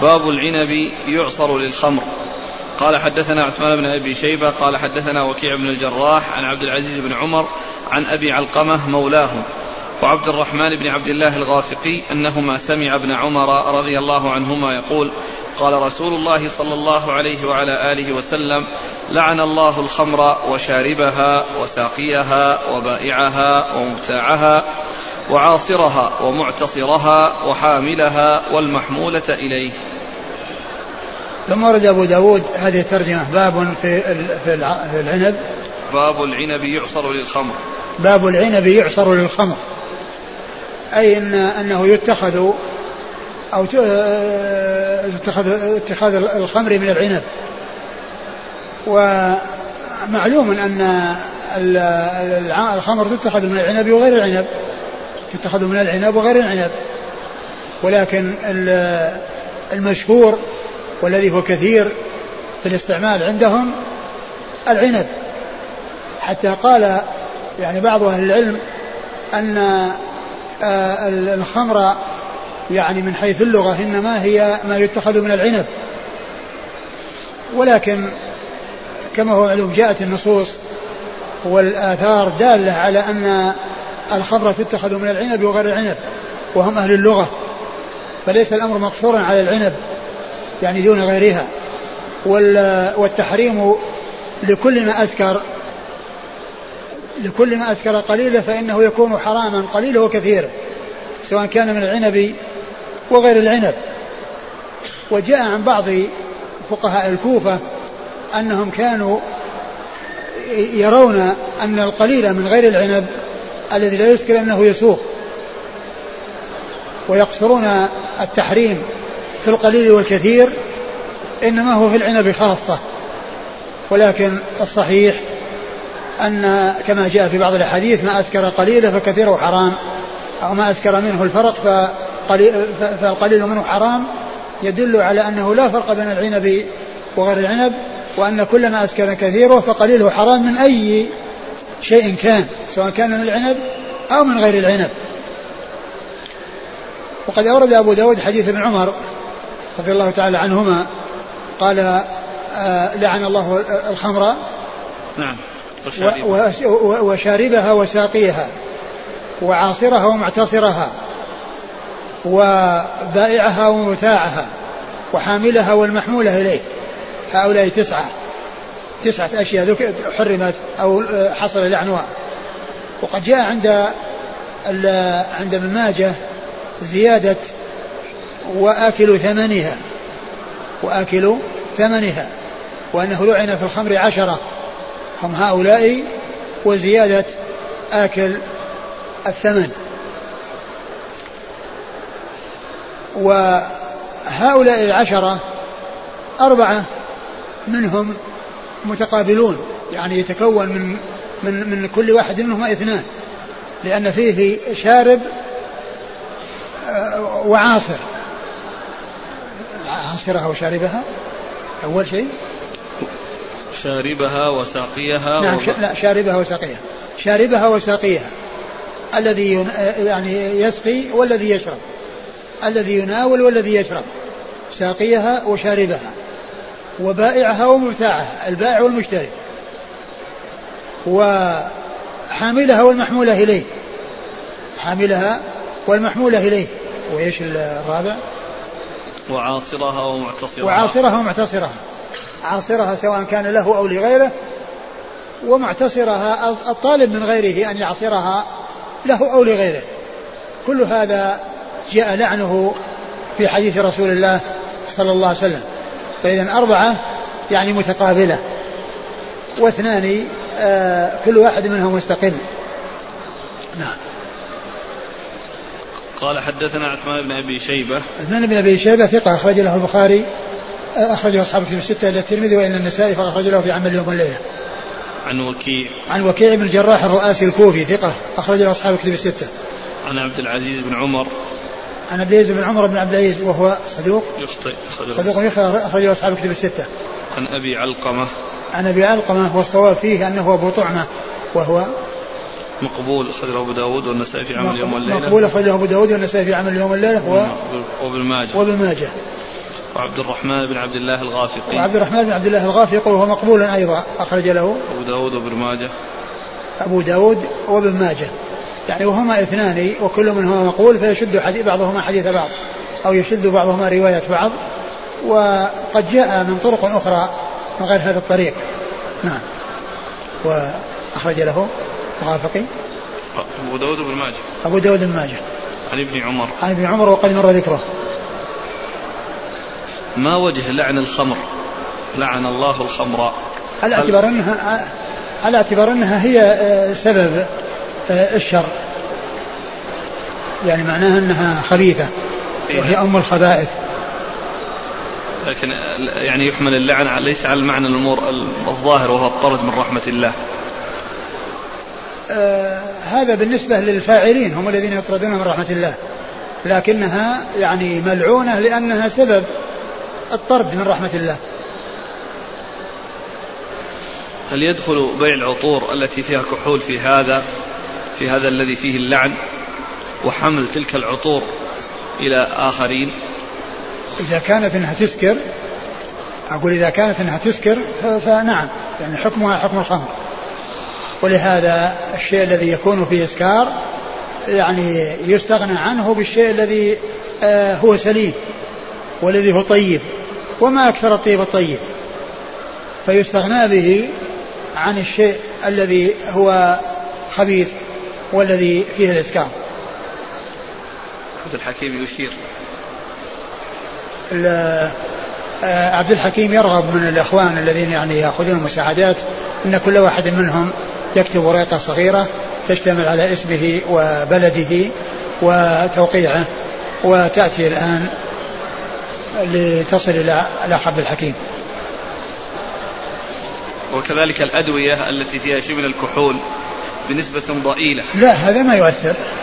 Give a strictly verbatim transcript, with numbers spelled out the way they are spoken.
باب العنب يعصر للخمر. قال حدثنا عثمان بن أبي شيبة قال حدثنا وكيع بن الجراح عن عبد العزيز بن عمر عن أبي علقمة مولاه وعبد الرحمن بن عبد الله الغافقي أنهما سمع ابن عمر رضي الله عنهما يقول قال رسول الله صلى الله عليه وعلى آله وسلم لعن الله الخمر وشاربها وساقيها وبائعها ومبتاعها وعاصرها ومعتصرها وحاملها والمحمولة إليه. ثم ورد أبو داود هذه الترجمة باب في في العنب. باب العنب يعصر للخمر. باب العنب يعصر للخمر أي إن أنه يتخذ أو اتخاذ اتخاذ الخمر من العنب. ومعلوم أن الخمر تتخذ من العنب وغير العنب، تتخذ من العنب وغير العنب، ولكن المشهور والذي هو كثير في الاستعمال عندهم العنب، حتى قال يعني بعض أهل العلم أن الخمر يعني من حيث اللغة إنما هي ما يتخذ من العنب، ولكن كما هو معلوم جاءت النصوص والآثار دالة على أن الخمر تتخذ من العنب وغير العنب، وهم أهل اللغة، فليس الأمر مقصورا على العنب يعني دون غيرها. والتحريم لكل ما أسكر لكل ما أسكر قليلا فإنه يكون حراما قليله وكثيره، سواء كان من العنب وغير العنب. وجاء عن بعض فقهاء الكوفة أنهم كانوا يرون أن القليل من غير العنب الذي لا يسكر أنه يسوغ، ويقصرون التحريم في القليل والكثير إنما هو في العنب خاصة. ولكن الصحيح أن كما جاء في بعض الحديث ما أسكر قليلا فكثيره حرام، أو ما أسكر منه الفرق فالقليل منه حرام، يدل على أنه لا فرق بين العنب وغير العنب، وأن كل ما أسكر كثيره فقليله حرام من أي شيء كان، سواء كان من العنب أو من غير العنب. وقد أورد أبو داود حديث ابن عمر رضي الله تعالى عنهما قال آه لعن الله الخمر نعم وشاربها وساقيها وعاصرها ومعتصرها وبائعها ومتاعها وحاملها والمحمولة إليه. هؤلاء تسعة تسعة أشياء حرمت أو حصل لعنها. وقد جاء عند عند ابن ماجه زيادة وآكل ثمنها وآكل ثمنها وأنه لعن في الخمر عشرة هم هؤلاء، وزيادة آكل الثمن. وهؤلاء العشرة أربعة منهم متقابلون، يعني يتكون من من من كل واحد منهم اثنان، لأن فيه شارب وعاصر. عاصرها وشاربها أول شيء، شاربها وساقيها. نعم ش... لا شاربها وساقيها. شاربها وساقيها الذي ين... يعني يسقي والذي يشرب، الذي يناول والذي يشرب، ساقيها وشاربها. وبائعها ومبتاعها، البائع والمشتري. وحاملها والمحمولة إليه، حاملها والمحمولة إليه. وإيش الرابع؟ وعاصرها ومعتصرها. وعاصرها ومعتصرها، عاصرها سواء كان له أو لغيره، ومعتصرها الطالب من غيره أن يعصرها له أو لغيره. كل هذا جاء لعنه في حديث رسول الله صلى الله عليه وسلم. فإذن أربعة يعني متقابلة، واثنان آه كل واحد منهم مستقل. نعم. قال حدثنا عثمان بن أبي شيبة. عثمان بن أبي شيبة ثقة أخرج له البخاري، أخرجه أصحاب الكتب الستة إلا الترمذي وإلا النسائي، فأخرج له في عمل يوم والليلة. عن وكيع. عن وكيع بن الجراح الرؤاسي الكوفي ثقة أخرج له أصحاب الكتب الستة. عن عبد العزيز بن عمر. عن عبد العزيز بن عمر بن عبد العزيز وهو صدوق يخطئ، صدوق يخطئ، أخرجه أصحاب الكتب الستة. عن أبي علقمة. عن أبي علقمة والصواب فيه أنه أبو طعمة وهو مقبول، أخرجه أبو داود والنسائي في عمل يوم والليلة. مقبول أخرجه أبو داود والنسائي في عمل يوم والليلة. وابن ماجه. وابن ماجه. وعبد الرحمن بن عبد الله الغافقي وعبد الرحمن بن عبد الله الغافقي وهو مقبول أيضا أخرج له أبو داود وابن ماجه أبو داود وابن ماجه يعني وهما اثنان وكل منهما مقبول فيشد حديث بعضهما حديث بعض أو يشد بعضهما رواية بعض وقد جاء من طرق أخرى من غير هذا الطريق. نعم. وأخرج له الغافقي أبو داود وابن ماجه أبو داود وابن ماجه عن ابن عمر عن ابن عمر وقد مر ذكره. ما وجه لعن الخمر؟ لعن الله الخمر على اعتبار أنها على اعتبار أنها هي سبب الشر يعني معناها أنها خبيثة وهي أم الخبائث. لكن يعني يحمل اللعن ليس على المعنى الأمور الظاهر وهو الطرد من رحمة الله. آه هذا بالنسبة للفاعلين هم الذين يطردون من رحمة الله لكنها يعني ملعونة لأنها سبب الطرد من رحمة الله. هل يدخل بيع العطور التي فيها كحول في هذا في هذا الذي فيه اللعن وحمل تلك العطور إلى آخرين؟ إذا كانت أنها تسكر أقول إذا كانت أنها تسكر فنعم يعني حكمها حكم الخمر. ولهذا الشيء الذي يكون فيه إسكار يعني يستغنى عنه بالشيء الذي آه هو سليم والذي هو طيب وما أكثر الطيب الطيب فيستغنى به عن الشيء الذي هو خبيث والذي فيه الإسكار. عبد الحكيم يشير عبد الحكيم يرغب من الإخوان الذين يعني يأخذون المساعدات أن كل واحد منهم يكتب ورقة صغيرة تشتمل على اسمه وبلده وتوقيعه وتأتي الآن لتصل إلى عبد الحكيم. وكذلك الأدوية التي فيها شيء من الكحول بنسبة ضئيلة. لا هذا ما يؤثر